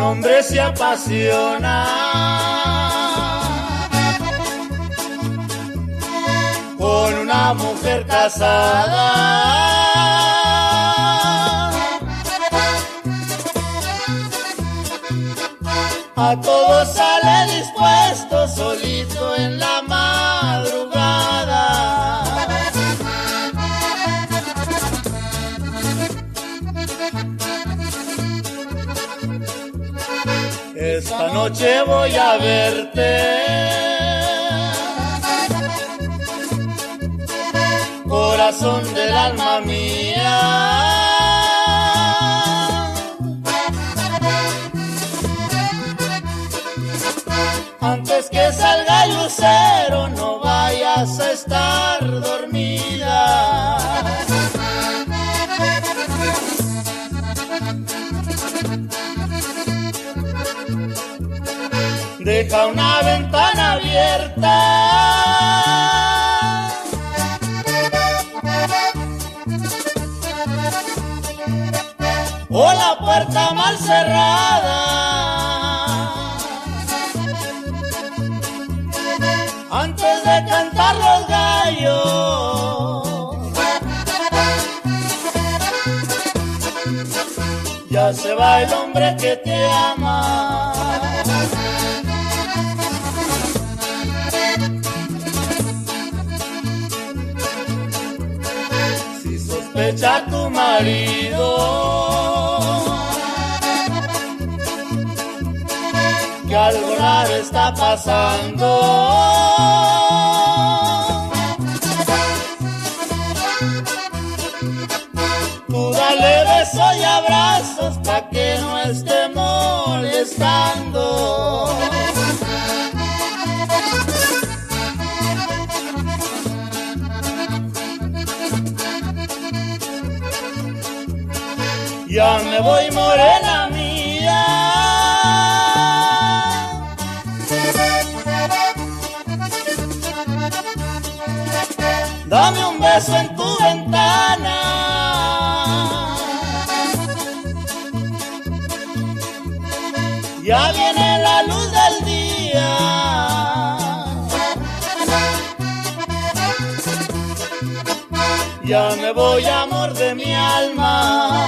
hombre se apasiona con una mujer casada, a todo sale dispuesto solito en la madrugada. Esta noche voy a verte, corazón del alma mía. Antes que salga el lucero, no vayas a estar dormida. Deja una ventana abierta o la puerta mal cerrada. Antes de cantar los gallos, ya se va el hombre que te ama. Si sospecha tu marido que algo raro está pasando, tú dale besos y abrazos pa' que no esté molestando. Ya me voy, morena mía, dame un beso en tu ventana. Ya viene la luz del día, ya me voy, amor de mi alma.